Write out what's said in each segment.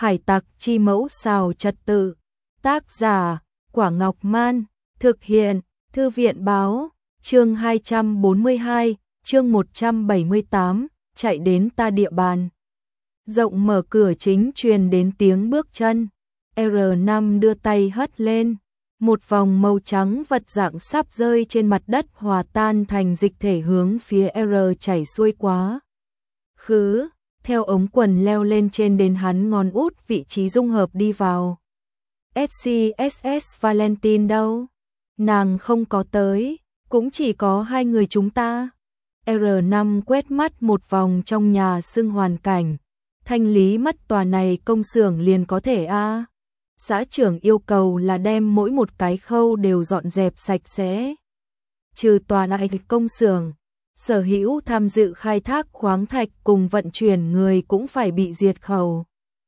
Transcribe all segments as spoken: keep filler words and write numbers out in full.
Hải tặc chi mẫu xào trật tự. Tác giả, Quả Ngọc Man. Thực hiện, Thư viện báo. Chương hai trăm bốn mươi hai, chương một trăm bảy mươi tám, chạy đến ta địa bàn. Rộng mở cửa chính truyền đến tiếng bước chân. R năm đưa tay hất lên. Một vòng màu trắng vật dạng sắp rơi trên mặt đất hòa tan thành dịch thể hướng phía R chảy xuôi quá khứ, theo ống quần leo lên trên đến hắn ngón út vị trí dung hợp đi vào. ét xê ét ét Valentine đâu? Nàng không có tới, cũng chỉ có hai người chúng ta. R năm quét mắt một vòng trong nhà xưng hoàn cảnh. Thanh lý mất tòa này công xưởng liền có thể a. À. Xã trưởng yêu cầu là đem mỗi một cái khâu đều dọn dẹp sạch sẽ. Trừ tòa này công xưởng, sở hữu tham dự khai thác khoáng thạch cùng vận chuyển người cũng phải bị diệt khẩu.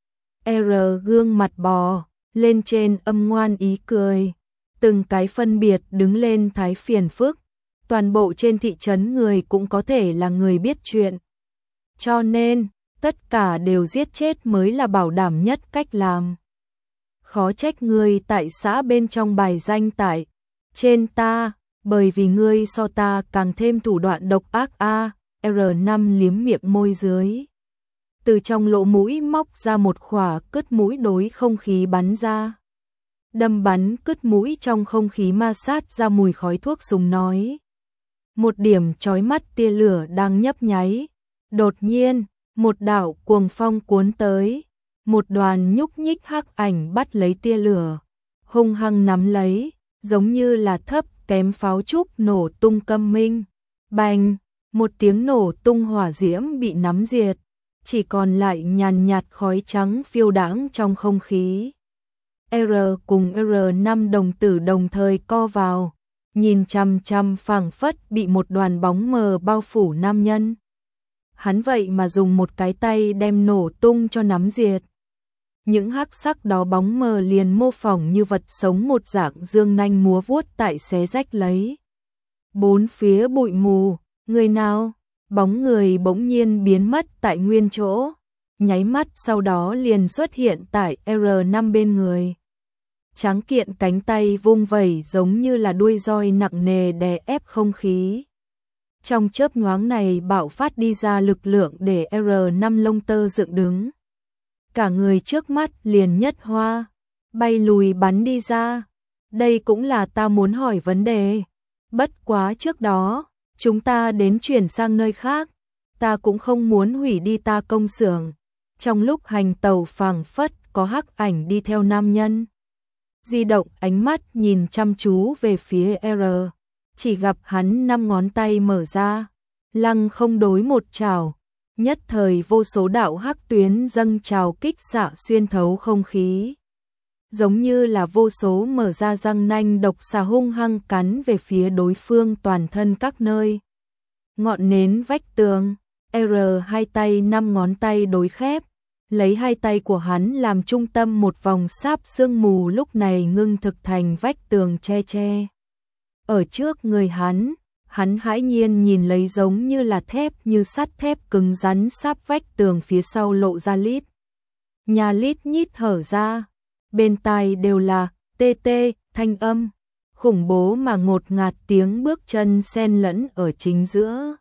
R gương mặt bò lên trên âm ngoan ý cười. Từng cái phân biệt đứng lên thái phiền phức. Toàn bộ trên thị trấn người cũng có thể là người biết chuyện. Cho nên, tất cả đều giết chết mới là bảo đảm nhất cách làm. Khó trách ngươi tại xã bên trong bài danh tại trên ta, bởi vì ngươi so ta càng thêm thủ đoạn độc ác a. R năm liếm miệng môi dưới. Từ trong lỗ mũi móc ra một khỏa cứt mũi đối không khí bắn ra. Đâm bắn cứt mũi trong không khí ma sát ra mùi khói thuốc súng nói. Một điểm chói mắt tia lửa đang nhấp nháy. Đột nhiên, một đạo cuồng phong cuốn tới. Một đoàn nhúc nhích hắc ảnh bắt lấy tia lửa. Hung hăng nắm lấy, giống như là thấp kém pháo trúc nổ tung câm minh. Bành, một tiếng nổ tung hỏa diễm bị nắm diệt. Chỉ còn lại nhàn nhạt khói trắng phiêu đãng trong không khí. R cùng R năm đồng tử đồng thời co vào, nhìn chằm chằm phảng phất bị một đoàn bóng mờ bao phủ nam nhân. Hắn vậy mà dùng một cái tay đem nổ tung cho nắm diệt. Những hắc sắc đó bóng mờ liền mô phỏng như vật sống một dạng dương nanh múa vuốt tại xé rách lấy. Bốn phía bụi mù, người nào? Bóng người bỗng nhiên biến mất tại nguyên chỗ, nháy mắt sau đó liền xuất hiện tại R năm bên người. Tráng kiện cánh tay vung vẩy giống như là đuôi roi nặng nề đè ép không khí. Trong chớp nhoáng này bạo phát đi ra lực lượng để R năm lông tơ dựng đứng. Cả người trước mắt liền nhất hoa, bay lùi bắn đi ra. Đây cũng là ta muốn hỏi vấn đề. Bất quá trước đó, chúng ta đến chuyển sang nơi khác. Ta cũng không muốn hủy đi ta công xưởng. Trong lúc hành tàu phảng phất có hắc ảnh đi theo nam nhân. Di động ánh mắt nhìn chăm chú về phía R. Chỉ gặp hắn năm ngón tay mở ra. Lăng không đối một trảo. Nhất thời vô số đạo hắc tuyến dâng trào kích xạ xuyên thấu không khí. Giống như là vô số mở ra răng nanh độc xà hung hăng cắn về phía đối phương toàn thân các nơi. Ngọn nến vách tường, R hai tay năm ngón tay đối khép, lấy hai tay của hắn làm trung tâm một vòng sáp sương mù lúc này ngưng thực thành vách tường che che. Ở trước người hắn, hắn hãi nhiên nhìn lấy giống như là thép như sắt thép cứng rắn sáp vách tường phía sau lộ ra lít. Nhà lít nhít hở ra, bên tai đều là tê tê thanh âm, khủng bố mà ngột ngạt tiếng bước chân xen lẫn ở chính giữa.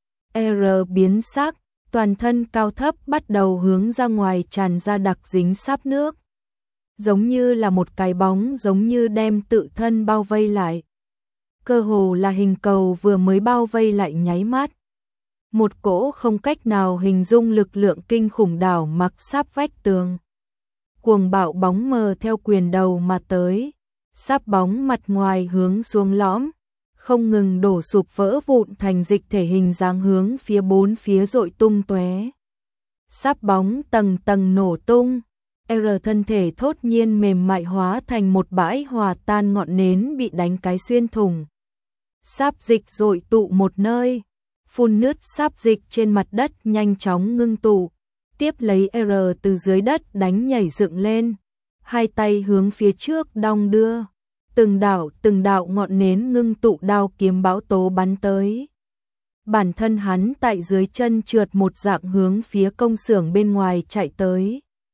R biến sắc, toàn thân cao thấp bắt đầu hướng ra ngoài tràn ra đặc dính sáp nước. Giống như là một cái bóng giống như đem tự thân bao vây lại. Cơ hồ là hình cầu vừa mới bao vây lại nháy mắt. Một cỗ không cách nào hình dung lực lượng kinh khủng đảo mặc sáp vách tường. Cuồng bạo bóng mờ theo quyền đầu mà tới. Sáp bóng mặt ngoài hướng xuống lõm. Không ngừng đổ sụp vỡ vụn thành dịch thể hình dáng hướng phía bốn phía dội tung tóe. Sáp bóng tầng tầng nổ tung. R thân thể thốt nhiên mềm mại hóa thành một bãi hòa tan ngọn nến bị đánh cái xuyên thủng. Sáp dịch dội tụ một nơi, phun nước sáp dịch trên mặt đất nhanh chóng ngưng tụ, tiếp lấy R từ dưới đất đánh nhảy dựng lên, hai tay hướng phía trước đong đưa, từng đạo từng đạo ngọn nến ngưng tụ đao kiếm bão tố bắn tới. Bản thân hắn tại dưới chân trượt một dạng hướng phía công xưởng bên ngoài chạy tới.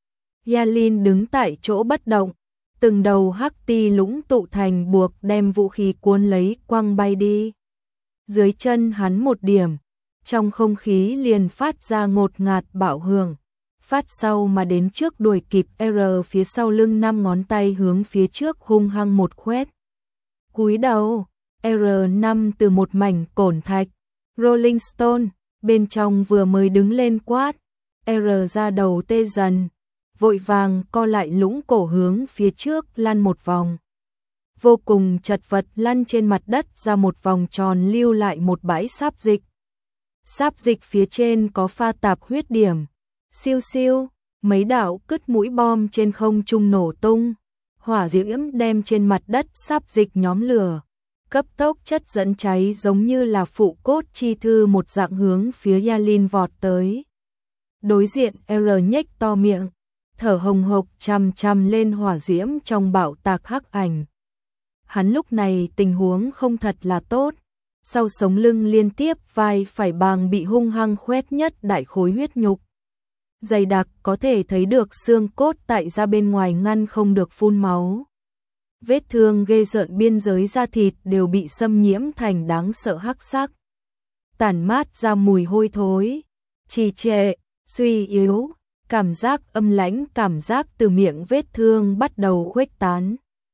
Yalin đứng tại chỗ bất động, từng đầu hắc ti lũng tụ thành buộc đem vũ khí cuốn lấy quăng bay đi. Dưới chân hắn một điểm, trong không khí liền phát ra ngột ngạt bạo hưởng. Phát sau mà đến trước đuổi kịp R phía sau lưng năm ngón tay hướng phía trước hung hăng một khoét. Cúi đầu, R năm từ một mảnh cổn thạch, Rolling Stone, bên trong vừa mới đứng lên quát. R ra đầu tê dần, vội vàng co lại lũng cổ hướng phía trước lăn một vòng. Vô cùng chật vật lăn trên mặt đất ra một vòng tròn lưu lại một bãi sáp dịch. Sáp dịch phía trên có pha tạp huyết điểm. Siêu siêu, mấy đạo cứt mũi bom trên không trung nổ tung. Hỏa diễm đem trên mặt đất sáp dịch nhóm lửa. Cấp tốc chất dẫn cháy giống như là phụ cốt chi thư một dạng hướng phía Yalin vọt tới. Đối diện R nhếch to miệng, thở hồng hộc chằm chằm lên hỏa diễm trong bạo tạc hắc ảnh. Hắn lúc này tình huống không thật là tốt. Sau sống lưng liên tiếp vai phải bàng bị hung hăng khoét nhất đại khối huyết nhục. Dày đặc có thể thấy được xương cốt tại ra bên ngoài ngăn không được phun máu. Vết thương ghê rợn biên giới da thịt đều bị xâm nhiễm thành đáng sợ hắc sắc. Tản mát ra mùi hôi thối, trì trệ, suy yếu, cảm giác âm lãnh cảm giác từ miệng vết thương bắt đầu khuếch tán.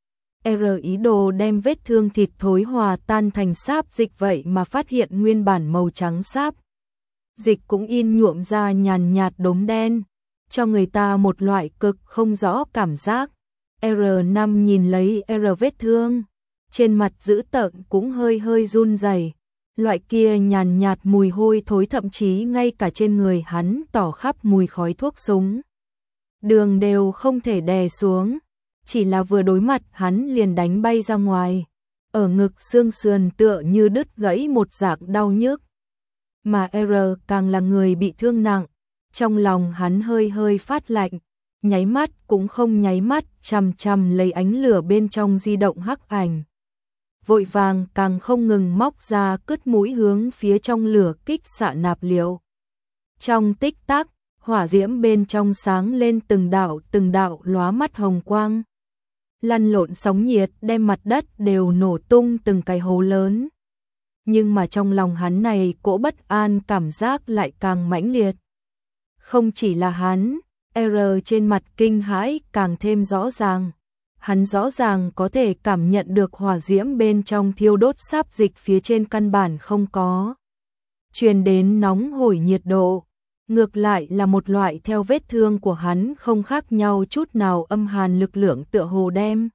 R ý đồ đem vết thương thịt thối hòa tan thành sáp dịch vậy mà phát hiện nguyên bản màu trắng sáp dịch cũng in nhuộm ra nhàn nhạt đốm đen, cho người ta một loại cực không rõ cảm giác. R năm nhìn lấy R vết thương, trên mặt dữ tợn cũng hơi hơi run rẩy. Loại kia nhàn nhạt mùi hôi thối thậm chí ngay cả trên người hắn tỏ khắp mùi khói thuốc súng. Đường đều không thể đè xuống, chỉ là vừa đối mặt hắn liền đánh bay ra ngoài. Ở ngực xương sườn tựa như đứt gãy một dạng đau nhức. Mà R càng là người bị thương nặng, trong lòng hắn hơi hơi phát lạnh, nháy mắt cũng không nháy mắt chằm chằm lấy ánh lửa bên trong di động hắc ảnh. Vội vàng càng không ngừng móc ra cứt mũi hướng phía trong lửa kích xạ nạp liệu. Trong tích tắc, hỏa diễm bên trong sáng lên từng đạo từng đạo lóa mắt hồng quang. Lăn lộn sóng nhiệt đem mặt đất đều nổ tung từng cái hố lớn. Nhưng mà trong lòng hắn này cỗ bất an cảm giác lại càng mãnh liệt. Không chỉ là hắn, R trên mặt kinh hãi càng thêm rõ ràng. Hắn rõ ràng có thể cảm nhận được hỏa diễm bên trong thiêu đốt sáp dịch phía trên căn bản không có truyền đến nóng hổi nhiệt độ. Ngược lại là một loại theo vết thương của hắn không khác nhau chút nào âm hàn lực lượng tựa hồ đem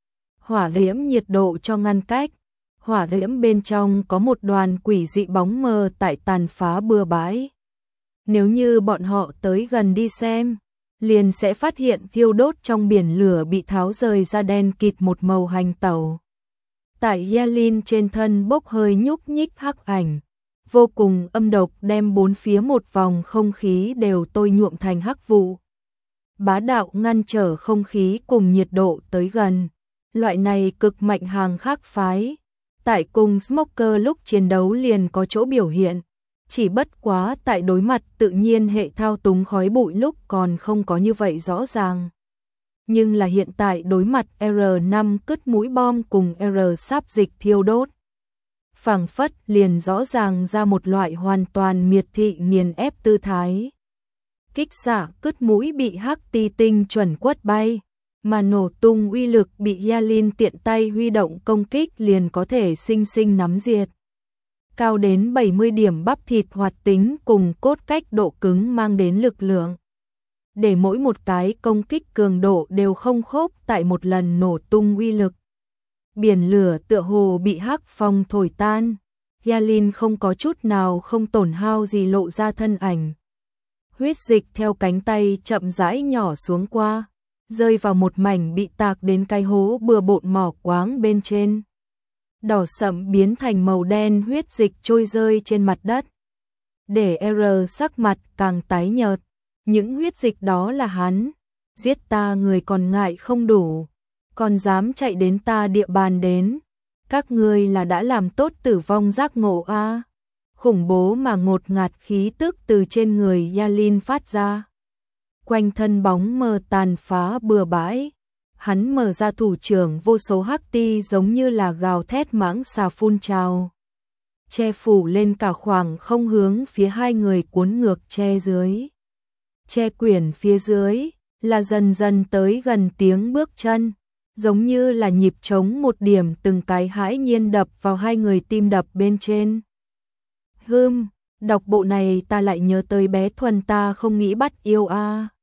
hỏa diễm nhiệt độ cho ngăn cách. Hỏa diễm bên trong có một đoàn quỷ dị bóng mờ tại tàn phá bừa bãi. Nếu như bọn họ tới gần đi xem, liền sẽ phát hiện thiêu đốt trong biển lửa bị tháo rời ra đen kịt một màu hành tẩu. Tại Yalin trên thân bốc hơi nhúc nhích hắc ảnh, vô cùng âm độc đem bốn phía một vòng không khí đều tôi nhuộm thành hắc vụ. Bá đạo ngăn trở không khí cùng nhiệt độ tới gần. Loại này cực mạnh hàng khác phái. Tại cùng Smoker lúc chiến đấu liền có chỗ biểu hiện. Chỉ bất quá tại đối mặt tự nhiên hệ thao túng khói bụi lúc còn không có như vậy rõ ràng. Nhưng là hiện tại đối mặt R năm cứt mũi bom cùng R sáp dịch thiêu đốt. Phảng phất liền rõ ràng ra một loại hoàn toàn miệt thị nghiền ép tư thái. Kích xạ cứt mũi bị hắc ti tinh chuẩn quất bay, mà nổ tung uy lực bị Yalin tiện tay huy động công kích liền có thể sinh sinh nắm diệt. Cao đến bảy mươi điểm bắp thịt hoạt tính cùng cốt cách độ cứng mang đến lực lượng. Để mỗi một cái công kích cường độ đều không khớp tại một lần nổ tung uy lực. Biển lửa tựa hồ bị hắc phong thổi tan. Yalin không có chút nào không tổn hao gì lộ ra thân ảnh. Huyết dịch theo cánh tay chậm rãi nhỏ xuống qua, rơi vào một mảnh bị tạc đến cái hố bừa bộn mỏ quáng bên trên. Đỏ sẫm biến thành màu đen huyết dịch trôi rơi trên mặt đất. Để R sắc mặt càng tái nhợt. Những huyết dịch đó là hắn. Giết ta người còn ngại không đủ, còn dám chạy đến ta địa bàn đến. Các ngươi là đã làm tốt tử vong giác ngộ a. À? Khủng bố mà ngột ngạt khí tức từ trên người Yalin phát ra. quanh thân bóng mờ tàn phá bừa bãi. Hắn mở ra thủ trưởng, vô số hắc ti giống như là gào thét mãng xà phun trào, che phủ lên cả khoảng không, hướng phía hai người cuốn ngược che dưới. Che quyển phía dưới là dần dần tới gần tiếng bước chân, giống như là nhịp trống một điểm từng cái hãi nhiên đập vào hai người tim đập bên trên. Hừm, đọc bộ này ta lại nhớ tới bé Thuần, ta không nghĩ bắt yêu a.